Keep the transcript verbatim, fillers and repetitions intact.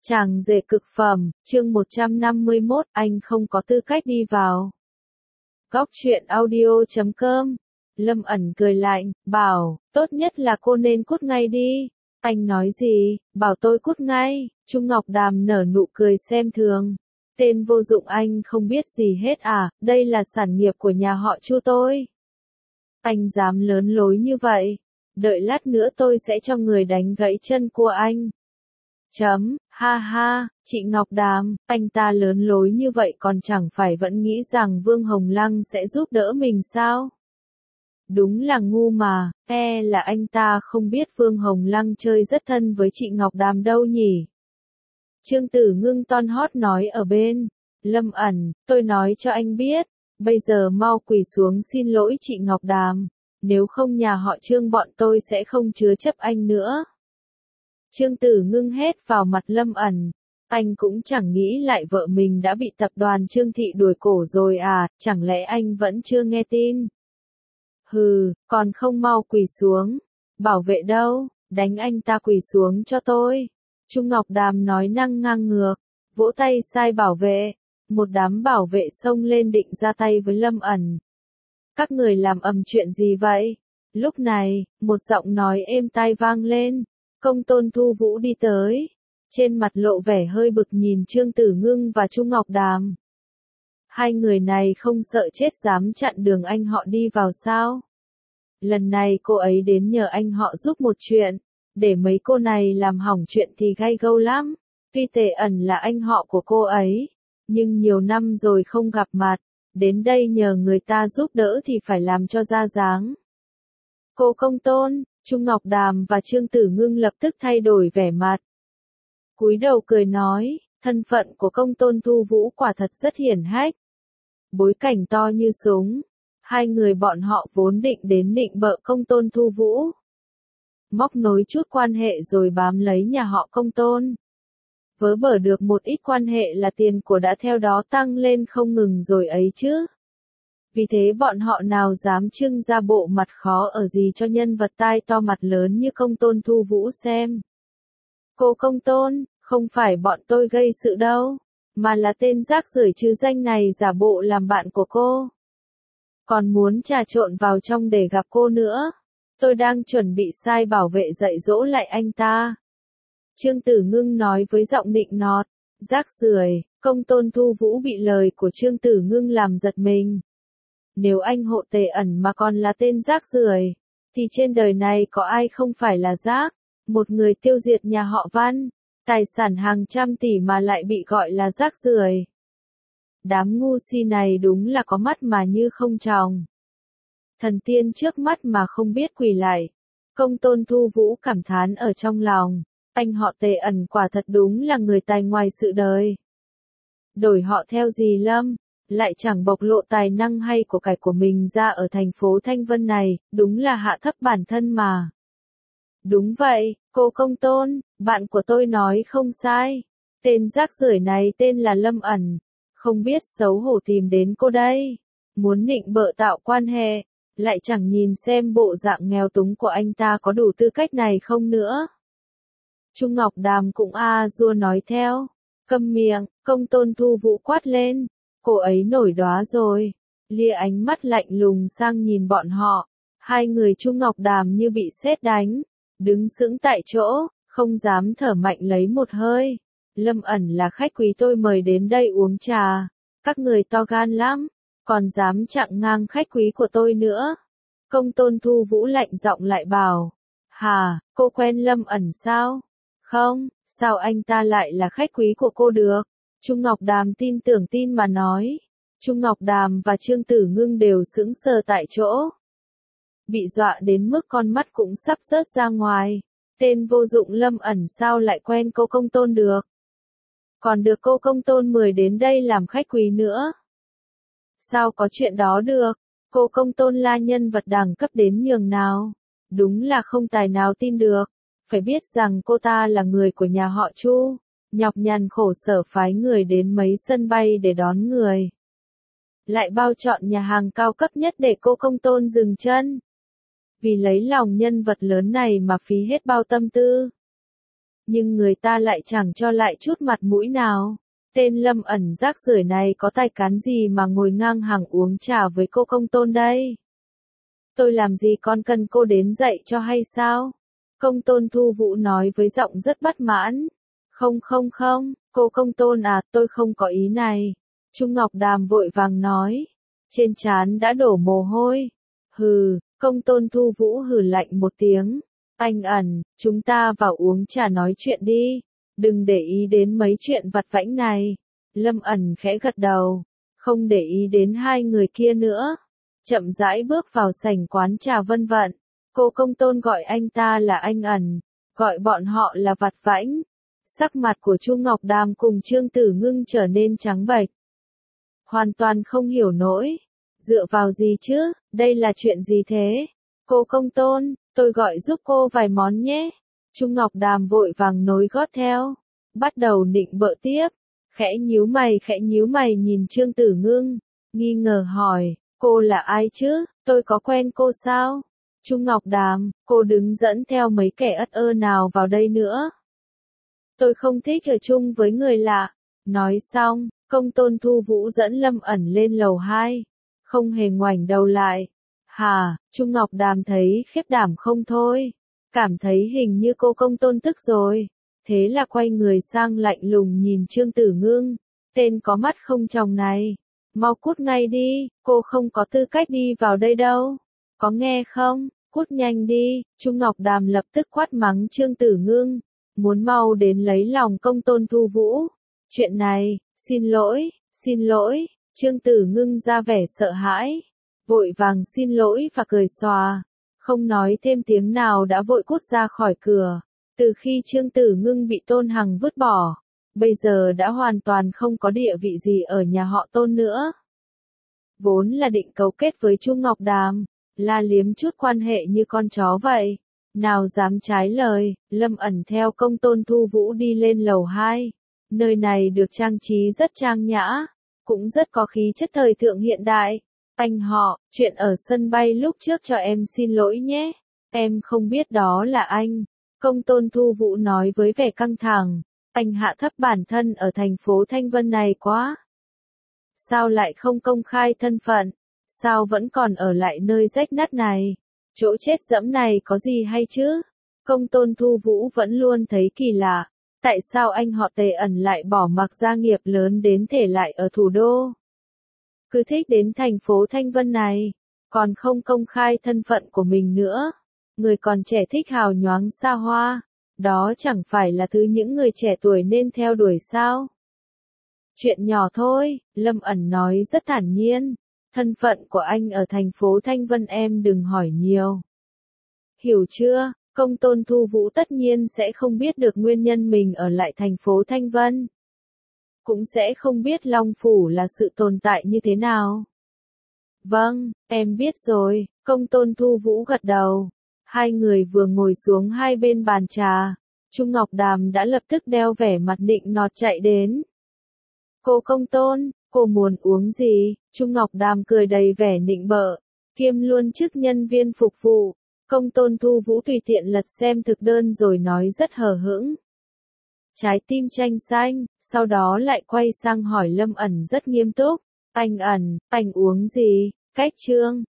Chàng rể cực phẩm, chương một trăm năm mươi mốt, anh không có tư cách đi vào. Góc truyện audio chấm com. Lâm ẩn cười lạnh, bảo, tốt nhất là cô nên cút ngay đi. Anh nói gì, bảo tôi cút ngay. Trung Ngọc Đàm nở nụ cười xem thường. Tên vô dụng anh không biết gì hết à, đây là sản nghiệp của nhà họ Chu tôi. Anh dám lớn lối như vậy. Đợi lát nữa tôi sẽ cho người đánh gãy chân của anh. Chấm, ha ha, chị Ngọc Đàm, anh ta lớn lối như vậy còn chẳng phải vẫn nghĩ rằng Vương Hồng Lăng sẽ giúp đỡ mình sao? Đúng là ngu mà, e là anh ta không biết Vương Hồng Lăng chơi rất thân với chị Ngọc Đàm đâu nhỉ? Trương Tử Ngưng ton hót nói ở bên, Lâm ẩn, tôi nói cho anh biết, bây giờ mau quỳ xuống xin lỗi chị Ngọc Đàm, nếu không nhà họ Trương bọn tôi sẽ không chứa chấp anh nữa. Trương Tử Ngưng hét vào mặt Lâm ẩn, anh cũng chẳng nghĩ lại vợ mình đã bị tập đoàn Trương Thị đuổi cổ rồi à, chẳng lẽ anh vẫn chưa nghe tin? Hừ, còn không mau quỳ xuống, bảo vệ đâu, đánh anh ta quỳ xuống cho tôi. Trung Ngọc Đàm nói năng ngang ngược, vỗ tay sai bảo vệ, một đám bảo vệ xông lên định ra tay với Lâm ẩn. Các người làm ầm chuyện gì vậy? Lúc này, một giọng nói êm tai vang lên. Công Tôn Thu Vũ đi tới, trên mặt lộ vẻ hơi bực nhìn Trương Tử Ngưng và Trung Ngọc Đàm. Hai người này không sợ chết dám chặn đường anh họ đi vào sao? Lần này cô ấy đến nhờ anh họ giúp một chuyện, để mấy cô này làm hỏng chuyện thì gay gâu lắm. Tuy Tề Ẩn là anh họ của cô ấy, nhưng nhiều năm rồi không gặp mặt, đến đây nhờ người ta giúp đỡ thì phải làm cho ra dáng. Cô Công Tôn, Trung Ngọc Đàm và Trương Tử Ngưng lập tức thay đổi vẻ mặt. Cúi đầu cười nói, thân phận của Công Tôn Thu Vũ quả thật rất hiển hách. Bối cảnh to như súng, hai người bọn họ vốn định đến nịnh bợ Công Tôn Thu Vũ. Móc nối chút quan hệ rồi bám lấy nhà họ Công Tôn. Vớ bở được một ít quan hệ là tiền của đã theo đó tăng lên không ngừng rồi ấy chứ. Vì thế bọn họ nào dám trưng ra bộ mặt khó ở gì cho nhân vật tai to mặt lớn như Công Tôn Thu Vũ xem. Cô Công Tôn, không phải bọn tôi gây sự đâu, mà là tên rác rưởi chứ danh này giả bộ làm bạn của cô. Còn muốn trà trộn vào trong để gặp cô nữa. Tôi đang chuẩn bị sai bảo vệ dạy dỗ lại anh ta. Trương Tử Ngưng nói với giọng nịnh nọt, rác rưởi. Công Tôn Thu Vũ bị lời của Trương Tử Ngưng làm giật mình. Nếu anh hộ Tề Ẩn mà còn là tên rác rưởi, thì trên đời này có ai không phải là rác, một người tiêu diệt nhà họ Văn, tài sản hàng trăm tỷ mà lại bị gọi là rác rưởi. Đám ngu si này đúng là có mắt mà như không tròng. Thần tiên trước mắt mà không biết quỳ lại. Công Tôn Thu Vũ cảm thán ở trong lòng, anh họ Tề Ẩn quả thật đúng là người tài ngoài sự đời. Đổi họ theo gì Lâm? Lại chẳng bộc lộ tài năng hay của cải của mình ra ở thành phố Thanh Vân này, đúng là hạ thấp bản thân mà. Đúng vậy, cô Công Tôn, bạn của tôi nói không sai. Tên rác rưởi này tên là Lâm ẩn, không biết xấu hổ tìm đến cô đây. Muốn nịnh bợ tạo quan hệ, lại chẳng nhìn xem bộ dạng nghèo túng của anh ta có đủ tư cách này không nữa. Trung Ngọc Đàm cũng a dua nói theo. Câm miệng, Công Tôn Thu Vũ quát lên. Cô ấy nổi đoá rồi, lia ánh mắt lạnh lùng sang nhìn bọn họ, hai người Trung Ngọc Đàm như bị sét đánh, đứng sững tại chỗ, không dám thở mạnh lấy một hơi. Lâm ẩn là khách quý tôi mời đến đây uống trà, các người to gan lắm, còn dám chặn ngang khách quý của tôi nữa. Công Tôn Thu Vũ lạnh giọng lại bảo, hà, cô quen Lâm ẩn sao? Không, sao anh ta lại là khách quý của cô được? Trung Ngọc Đàm tin tưởng tin mà nói. Trung Ngọc Đàm và Trương Tử Ngưng đều sững sờ tại chỗ. Bị dọa đến mức con mắt cũng sắp rớt ra ngoài. Tên vô dụng Lâm ẩn sao lại quen cô Công Tôn được? Còn được cô Công Tôn mời đến đây làm khách quý nữa. Sao có chuyện đó được? Cô Công Tôn là nhân vật đẳng cấp đến nhường nào? Đúng là không tài nào tin được. Phải biết rằng cô ta là người của nhà họ Chu. Nhọc nhằn khổ sở phái người đến mấy sân bay để đón người. Lại bao chọn nhà hàng cao cấp nhất để cô Công Tôn dừng chân. Vì lấy lòng nhân vật lớn này mà phí hết bao tâm tư. nhưng người ta lại chẳng cho lại chút mặt mũi nào. Tên Lâm ẩn rác rưởi này có tài cán gì mà ngồi ngang hàng uống trà với cô công tôn đây? Tôi làm gì con cần cô đến dạy cho hay sao? Công tôn Thu Vũ nói với giọng rất bất mãn. Không không không, cô công tôn à, tôi không có ý này. Trung Ngọc Đàm vội vàng nói. Trên trán đã đổ mồ hôi. Hừ, công tôn Thu Vũ hừ lạnh một tiếng. Anh ẩn, chúng ta vào uống trà nói chuyện đi. Đừng để ý đến mấy chuyện vặt vãnh này. Lâm ẩn khẽ gật đầu. Không để ý đến hai người kia nữa. Chậm rãi bước vào sảnh quán trà Vân Vận. Cô công tôn gọi anh ta là anh ẩn. Gọi bọn họ là vặt vãnh. Sắc mặt của Chu Ngọc Đàm cùng Trương Tử Ngưng trở nên trắng bệch. Hoàn toàn không hiểu nổi. Dựa vào gì chứ, đây là chuyện gì thế? Cô công tôn, tôi gọi giúp cô vài món nhé. Chu Ngọc Đàm vội vàng nối gót theo. Bắt đầu nịnh bợ tiếp. Khẽ nhíu mày khẽ nhíu mày nhìn Trương Tử Ngưng. Nghi ngờ hỏi, cô là ai chứ, tôi có quen cô sao? Chu Ngọc Đàm, cô đứng dẫn theo mấy kẻ ất ơ nào vào đây nữa? Tôi không thích ở chung với người lạ. Nói xong, công tôn Thu Vũ dẫn Lâm ẩn lên lầu hai. Không hề ngoảnh đầu lại. Hà, Chu Ngọc Đàm thấy khiếp đảm không thôi. Cảm thấy hình như cô công tôn tức rồi. Thế là quay người sang lạnh lùng nhìn Trương Tử Ngưng. Tên có mắt không tròng này. Mau cút ngay đi, cô không có tư cách đi vào đây đâu. Có nghe không, cút nhanh đi. Chu Ngọc Đàm lập tức quát mắng Trương Tử Ngưng. Muốn mau đến lấy lòng công tôn Thu Vũ. Chuyện này, xin lỗi, xin lỗi. Trương Tử Ngưng ra vẻ sợ hãi. Vội vàng xin lỗi và cười xòa. Không nói thêm tiếng nào đã vội cút ra khỏi cửa. Từ khi Trương Tử Ngưng bị Tôn Hằng vứt bỏ, bây giờ đã hoàn toàn không có địa vị gì ở nhà họ Tôn nữa. Vốn là định cấu kết với Chu Ngọc Đàm, la liếm chút quan hệ như con chó vậy. Nào dám trái lời, Lâm ẩn theo công tôn Thu Vũ đi lên lầu hai. Nơi này được trang trí rất trang nhã, cũng rất có khí chất thời thượng hiện đại. Anh họ, chuyện ở sân bay lúc trước cho em xin lỗi nhé. Em không biết đó là anh. Công tôn Thu Vũ nói với vẻ căng thẳng. Anh hạ thấp bản thân ở thành phố Thanh Vân này quá. Sao lại không công khai thân phận? Sao vẫn còn ở lại nơi rách nát này? Chỗ chết dẫm này có gì hay chứ? Công tôn Thu Vũ vẫn luôn thấy kỳ lạ. Tại sao anh họ Tề ẩn lại bỏ mặc gia nghiệp lớn đến thể lại ở thủ đô? Cứ thích đến thành phố Thanh Vân này, còn không công khai thân phận của mình nữa. Người còn trẻ thích hào nhoáng xa hoa, đó chẳng phải là thứ những người trẻ tuổi nên theo đuổi sao? Chuyện nhỏ thôi, Lâm ẩn nói rất thản nhiên. Thân phận của anh ở thành phố Thanh Vân em đừng hỏi nhiều. Hiểu chưa? Công tôn Thu Vũ tất nhiên sẽ không biết được nguyên nhân mình ở lại thành phố Thanh Vân. Cũng sẽ không biết Long Phủ là sự tồn tại như thế nào. Vâng, em biết rồi, công tôn Thu Vũ gật đầu. Hai người vừa ngồi xuống hai bên bàn trà. Chu Ngọc Đàm đã lập tức đeo vẻ mặt nịnh nọt chạy đến. Cô công tôn, cô muốn uống gì? Chu Ngọc Đàm cười đầy vẻ nịnh bợ, kiêm luôn chức nhân viên phục vụ. Công tôn Thu Vũ tùy tiện lật xem thực đơn rồi nói rất hờ hững. Trái tim chanh xanh, sau đó lại quay sang hỏi Lâm ẩn rất nghiêm túc. Anh ẩn, anh uống gì? Cách trương,